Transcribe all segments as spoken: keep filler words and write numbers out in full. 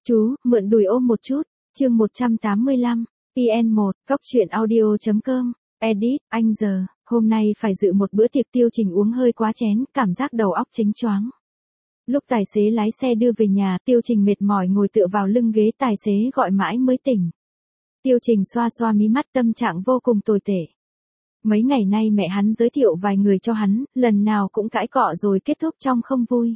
Chú, mượn đùi ôm một chút. Chương một trăm tám mươi lăm, pê en một, góc truyện audio chấm com, edit, anh giờ, hôm nay phải dự một bữa tiệc Tiêu Trình uống hơi quá chén, cảm giác đầu óc chếnh choáng. Lúc tài xế lái xe đưa về nhà, Tiêu Trình mệt mỏi ngồi tựa vào lưng ghế, tài xế gọi mãi mới tỉnh. Tiêu Trình xoa xoa mí mắt, tâm trạng vô cùng tồi tệ. Mấy ngày nay mẹ hắn giới thiệu vài người cho hắn, lần nào cũng cãi cọ rồi kết thúc trong không vui.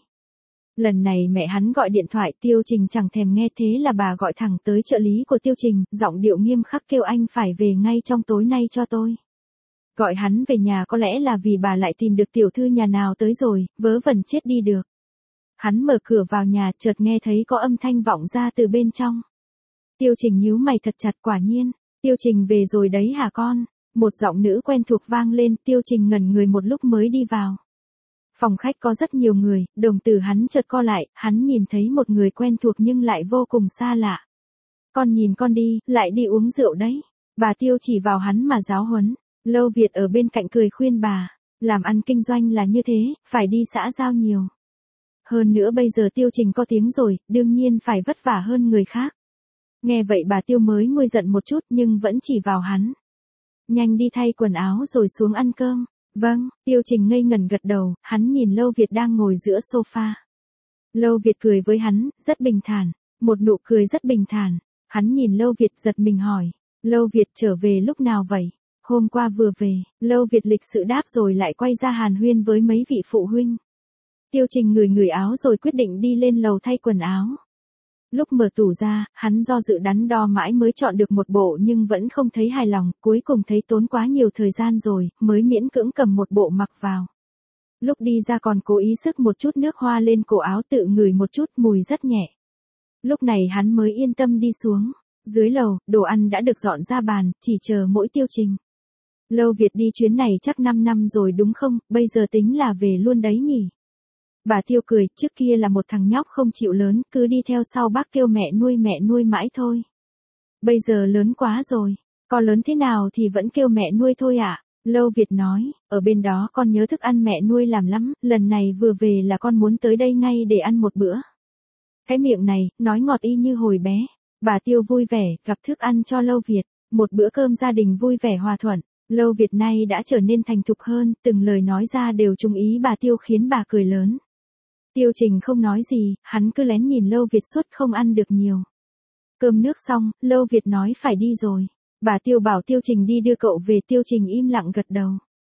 Lần này mẹ hắn gọi điện thoại, Tiêu Trình chẳng thèm nghe, thế là bà gọi thẳng tới trợ lý của Tiêu Trình, giọng điệu nghiêm khắc kêu anh phải về ngay trong tối nay cho tôi. Gọi hắn về nhà có lẽ là vì bà lại tìm được tiểu thư nhà nào tới rồi, vớ vẩn chết đi được. Hắn mở cửa vào nhà, chợt nghe thấy có âm thanh vọng ra từ bên trong. Tiêu Trình nhíu mày thật chặt, quả nhiên. Tiêu Trình về rồi đấy hả con? Một giọng nữ quen thuộc vang lên, Tiêu Trình ngẩn người một lúc mới đi vào. Phòng khách có rất nhiều người, đồng tử hắn chợt co lại, hắn nhìn thấy một người quen thuộc nhưng lại vô cùng xa lạ. Con nhìn con đi, lại đi uống rượu đấy. Bà Tiêu chỉ vào hắn mà giáo huấn. Lâu Việt ở bên cạnh cười khuyên bà, làm ăn kinh doanh là như thế, phải đi xã giao nhiều. Hơn nữa bây giờ Tiêu Trình có tiếng rồi, đương nhiên phải vất vả hơn người khác. Nghe vậy bà Tiêu mới nguôi giận một chút nhưng vẫn chỉ vào hắn. Nhanh đi thay quần áo rồi xuống ăn cơm. Vâng, Tiêu Trình ngây ngẩn gật đầu, hắn nhìn Lâu Việt đang ngồi giữa sofa. Lâu Việt cười với hắn, rất bình thản, một nụ cười rất bình thản. Hắn nhìn Lâu Việt giật mình hỏi, Lâu Việt trở về lúc nào vậy? Hôm qua vừa về. Lâu Việt lịch sự đáp rồi lại quay ra hàn huyên với mấy vị phụ huynh. Tiêu Trình ngửi ngửi áo rồi quyết định đi lên lầu thay quần áo. Lúc mở tủ ra, hắn do dự đắn đo mãi mới chọn được một bộ nhưng vẫn không thấy hài lòng, cuối cùng thấy tốn quá nhiều thời gian rồi, mới miễn cưỡng cầm một bộ mặc vào. Lúc đi ra còn cố ý sức một chút nước hoa lên cổ áo, tự ngửi một chút, mùi rất nhẹ. Lúc này hắn mới yên tâm đi xuống. Dưới lầu, đồ ăn đã được dọn ra bàn, chỉ chờ mỗi Tiêu Trình. Lâu Việt đi chuyến này chắc năm năm rồi đúng không, bây giờ tính là về luôn đấy nhỉ? Bà Tiêu cười, trước kia là một thằng nhóc không chịu lớn, cứ đi theo sau bác kêu mẹ nuôi mẹ nuôi mãi thôi. Bây giờ lớn quá rồi, con lớn thế nào thì vẫn kêu mẹ nuôi thôi ạ. À? Lâu Việt nói, ở bên đó con nhớ thức ăn mẹ nuôi làm lắm, lần này vừa về là con muốn tới đây ngay để ăn một bữa. Cái miệng này, nói ngọt y như hồi bé. Bà Tiêu vui vẻ, gặp thức ăn cho Lâu Việt, một bữa cơm gia đình vui vẻ hòa thuận. Lâu Việt nay đã trở nên thành thục hơn, từng lời nói ra đều trúng ý bà Tiêu khiến bà cười lớn. Tiêu Trình không nói gì, hắn cứ lén nhìn Lâu Việt suốt không ăn được nhiều. Cơm nước xong, Lâu Việt nói phải đi rồi. Bà Tiêu bảo Tiêu Trình đi đưa cậu về, Tiêu Trình im lặng gật đầu.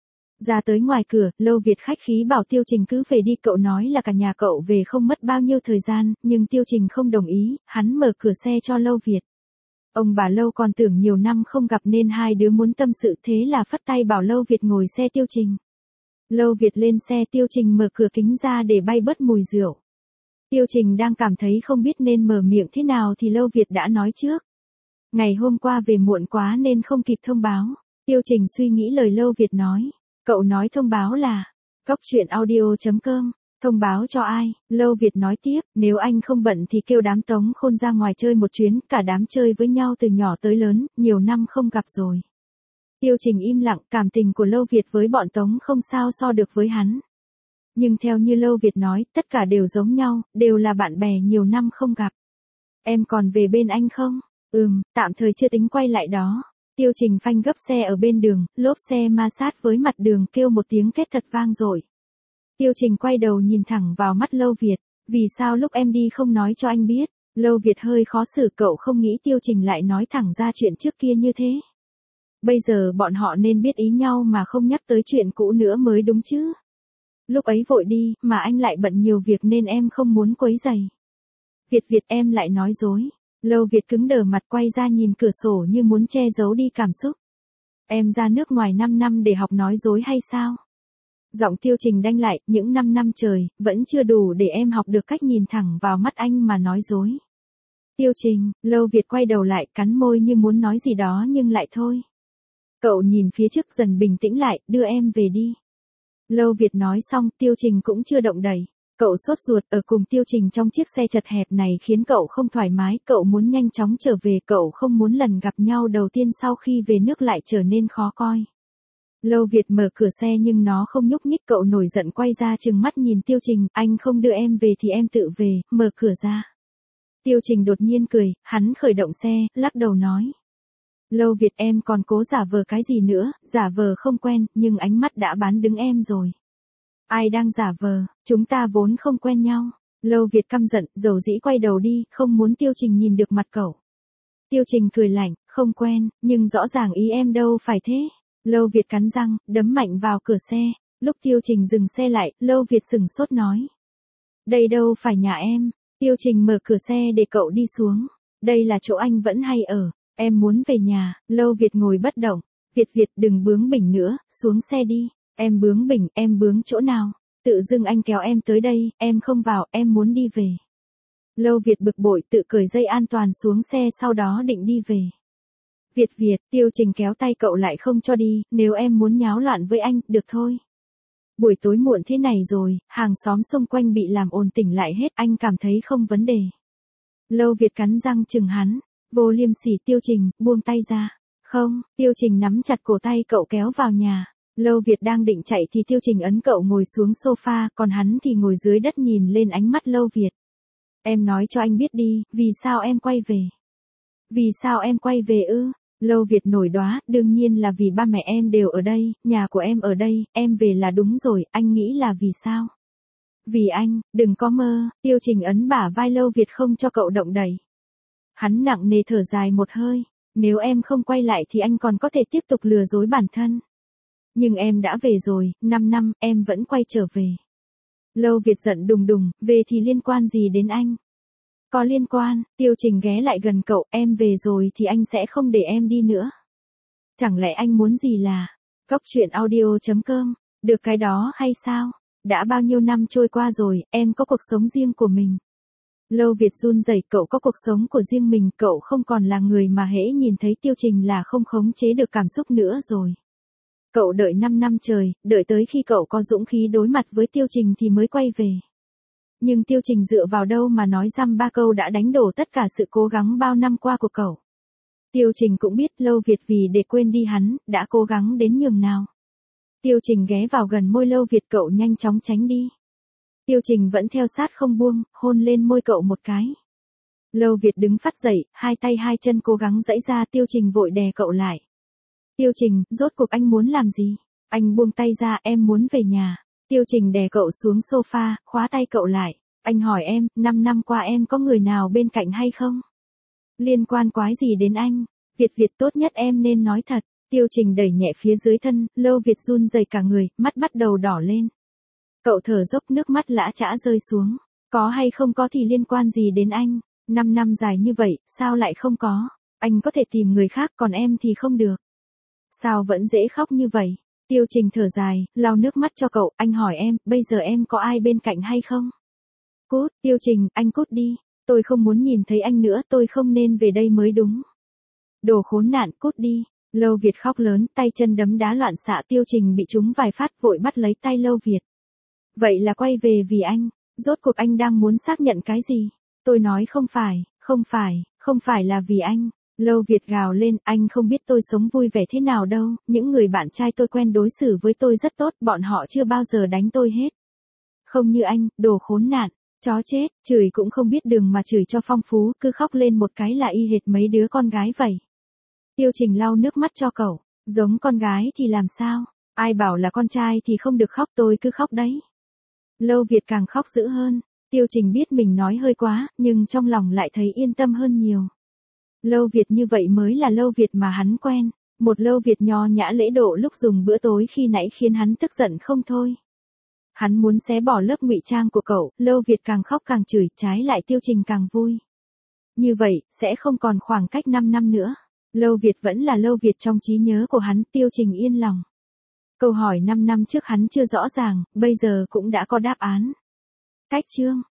Ra tới ngoài cửa, Lâu Việt khách khí bảo Tiêu Trình cứ về đi, cậu nói là cả nhà cậu về không mất bao nhiêu thời gian, nhưng Tiêu Trình không đồng ý, hắn mở cửa xe cho Lâu Việt. Ông bà Lâu còn tưởng nhiều năm không gặp nên hai đứa muốn tâm sự, thế là phất tay bảo Lâu Việt ngồi xe Tiêu Trình. Lâu Việt lên xe, Tiêu Trình mở cửa kính ra để bay bớt mùi rượu. Tiêu Trình đang cảm thấy không biết nên mở miệng thế nào thì Lâu Việt đã nói trước. Ngày hôm qua về muộn quá nên không kịp thông báo. Tiêu Trình suy nghĩ lời Lâu Việt nói. Cậu nói thông báo là, góc truyện audio chấm com, thông báo cho ai? Lâu Việt nói tiếp, nếu anh không bận thì kêu đám Tống Khôn ra ngoài chơi một chuyến, cả đám chơi với nhau từ nhỏ tới lớn, nhiều năm không gặp rồi. Tiêu Trình im lặng, cảm tình của Lâu Việt với bọn Tống không sao so được với hắn. Nhưng theo như Lâu Việt nói, tất cả đều giống nhau, đều là bạn bè nhiều năm không gặp. Em còn về bên anh không? Ừm, tạm thời chưa tính quay lại đó. Tiêu Trình phanh gấp xe ở bên đường, lốp xe ma sát với mặt đường kêu một tiếng két thật vang dội. Tiêu Trình quay đầu nhìn thẳng vào mắt Lâu Việt, vì sao lúc em đi không nói cho anh biết? Lâu Việt hơi khó xử, cậu không nghĩ Tiêu Trình lại nói thẳng ra chuyện trước kia như thế. Bây giờ bọn họ nên biết ý nhau mà không nhắc tới chuyện cũ nữa mới đúng chứ. Lúc ấy vội đi, mà anh lại bận nhiều việc nên em không muốn quấy rầy. Việt Việt em lại nói dối. Lâu Việt cứng đờ mặt, quay ra nhìn cửa sổ như muốn che giấu đi cảm xúc. Em ra nước ngoài năm năm để học nói dối hay sao? Giọng Tiêu Trình đanh lại, những năm năm trời, vẫn chưa đủ để em học được cách nhìn thẳng vào mắt anh mà nói dối. Tiêu Trình, Lâu Việt quay đầu lại, cắn môi như muốn nói gì đó nhưng lại thôi. Cậu nhìn phía trước dần bình tĩnh lại, đưa em về đi. Lâu Việt nói xong, Tiêu Trình cũng chưa động đậy. Cậu sốt ruột, ở cùng Tiêu Trình trong chiếc xe chật hẹp này khiến cậu không thoải mái, cậu muốn nhanh chóng trở về, cậu không muốn lần gặp nhau đầu tiên sau khi về nước lại trở nên khó coi. Lâu Việt mở cửa xe nhưng nó không nhúc nhích, cậu nổi giận quay ra trừng mắt nhìn Tiêu Trình, anh không đưa em về thì em tự về, mở cửa ra. Tiêu Trình đột nhiên cười, hắn khởi động xe, lắc đầu nói. Lâu Việt em còn cố giả vờ cái gì nữa, giả vờ không quen, nhưng ánh mắt đã bán đứng em rồi. Ai đang giả vờ, chúng ta vốn không quen nhau. Lâu Việt căm giận, dầu dĩ quay đầu đi, không muốn Tiêu Trình nhìn được mặt cậu. Tiêu Trình cười lạnh, không quen, nhưng rõ ràng ý em đâu phải thế. Lâu Việt cắn răng, đấm mạnh vào cửa xe. Lúc Tiêu Trình dừng xe lại, Lâu Việt sừng sốt nói. Đây đâu phải nhà em. Tiêu Trình mở cửa xe để cậu đi xuống. Đây là chỗ anh vẫn hay ở. Em muốn về nhà. Lâu Việt ngồi bất động. Việt Việt đừng bướng bỉnh nữa, xuống xe đi. Em bướng bỉnh, em bướng chỗ nào? Tự dưng anh kéo em tới đây, em không vào, em muốn đi về. Lâu Việt bực bội tự cởi dây an toàn xuống xe sau đó định đi về. Việt Việt, Tiêu Trình kéo tay cậu lại không cho đi, nếu em muốn nháo loạn với anh, được thôi. Buổi tối muộn thế này rồi, hàng xóm xung quanh bị làm ồn tỉnh lại hết, anh cảm thấy không vấn đề. Lâu Việt cắn răng chừng hắn, vô liêm sỉ. Tiêu Trình, buông tay ra. Không, Tiêu Trình nắm chặt cổ tay cậu kéo vào nhà. Lâu Việt đang định chạy thì Tiêu Trình ấn cậu ngồi xuống sofa, còn hắn thì ngồi dưới đất nhìn lên ánh mắt Lâu Việt. Em nói cho anh biết đi, vì sao em quay về? Vì sao em quay về ư? Lâu Việt nổi đoá, đương nhiên là vì ba mẹ em đều ở đây, nhà của em ở đây, em về là đúng rồi, anh nghĩ là vì sao? Vì anh, đừng có mơ. Tiêu Trình ấn bả vai Lâu Việt không cho cậu động đậy. Hắn nặng nề thở dài một hơi, nếu em không quay lại thì anh còn có thể tiếp tục lừa dối bản thân. Nhưng em đã về rồi, năm năm, em vẫn quay trở về. Lâu Việt giận đùng đùng, về thì liên quan gì đến anh? Có liên quan. Tiêu Trình ghé lại gần cậu, em về rồi thì anh sẽ không để em đi nữa. Chẳng lẽ anh muốn gì là, cóc truyện audio chấm com, được cái đó hay sao? Đã bao nhiêu năm trôi qua rồi, em có cuộc sống riêng của mình. Lâu Việt run rẩy, cậu có cuộc sống của riêng mình, cậu không còn là người mà hễ nhìn thấy Tiêu Trình là không khống chế được cảm xúc nữa rồi. Cậu đợi năm năm trời, đợi tới khi cậu có dũng khí đối mặt với Tiêu Trình thì mới quay về. Nhưng Tiêu Trình dựa vào đâu mà nói dăm ba câu đã đánh đổ tất cả sự cố gắng bao năm qua của cậu. Tiêu Trình cũng biết Lâu Việt vì để quên đi hắn, đã cố gắng đến nhường nào. Tiêu Trình ghé vào gần môi Lâu Việt, cậu nhanh chóng tránh đi. Tiêu Trình vẫn theo sát không buông, hôn lên môi cậu một cái. Lâu Việt đứng phát dậy, hai tay hai chân cố gắng giãy ra. Tiêu Trình vội đè cậu lại. Tiêu Trình, rốt cuộc anh muốn làm gì? Anh buông tay ra, em muốn về nhà. Tiêu Trình đè cậu xuống sofa, khóa tay cậu lại. Anh hỏi em, năm năm qua em có người nào bên cạnh hay không? Liên quan quái gì đến anh? Việt Việt, tốt nhất em nên nói thật. Tiêu Trình đẩy nhẹ phía dưới thân, Lâu Việt run rẩy cả người, mắt bắt đầu đỏ lên. Cậu thở dốc, nước mắt lã chã rơi xuống. Có hay không có thì liên quan gì đến anh? Năm năm dài như vậy, sao lại không có? Anh có thể tìm người khác, còn em thì không được. Sao vẫn dễ khóc như vậy? Tiêu Trình thở dài, lau nước mắt cho cậu. Anh hỏi em, bây giờ em có ai bên cạnh hay không? Cút. Tiêu Trình, anh cút đi. Tôi không muốn nhìn thấy anh nữa, tôi không nên về đây mới đúng. Đồ khốn nạn, cút đi. Lâu Việt khóc lớn, tay chân đấm đá loạn xạ. Tiêu Trình bị trúng vài phát, vội bắt lấy tay Lâu Việt. Vậy là quay về vì anh. Rốt cuộc anh đang muốn xác nhận cái gì? Tôi nói không phải, không phải, không phải là vì anh. Lâu Việt gào lên, anh không biết tôi sống vui vẻ thế nào đâu, những người bạn trai tôi quen đối xử với tôi rất tốt, bọn họ chưa bao giờ đánh tôi hết. Không như anh, đồ khốn nạn, chó chết, chửi cũng không biết đường mà chửi cho phong phú, cứ khóc lên một cái là y hệt mấy đứa con gái vậy. Tiêu Trình lau nước mắt cho cậu, giống con gái thì làm sao, ai bảo là con trai thì không được khóc, tôi cứ khóc đấy. Lâu Việt càng khóc dữ hơn, Tiêu Trình biết mình nói hơi quá, nhưng trong lòng lại thấy yên tâm hơn nhiều. Lâu Việt như vậy mới là Lâu Việt mà hắn quen, một Lâu Việt nho nhã lễ độ lúc dùng bữa tối khi nãy khiến hắn tức giận không thôi. Hắn muốn xé bỏ lớp ngụy trang của cậu, Lâu Việt càng khóc càng chửi, trái lại Tiêu Trình càng vui. Như vậy, sẽ không còn khoảng cách năm năm nữa. Lâu Việt vẫn là Lâu Việt trong trí nhớ của hắn, Tiêu Trình yên lòng. Câu hỏi năm năm trước hắn chưa rõ ràng, bây giờ cũng đã có đáp án. Cách chương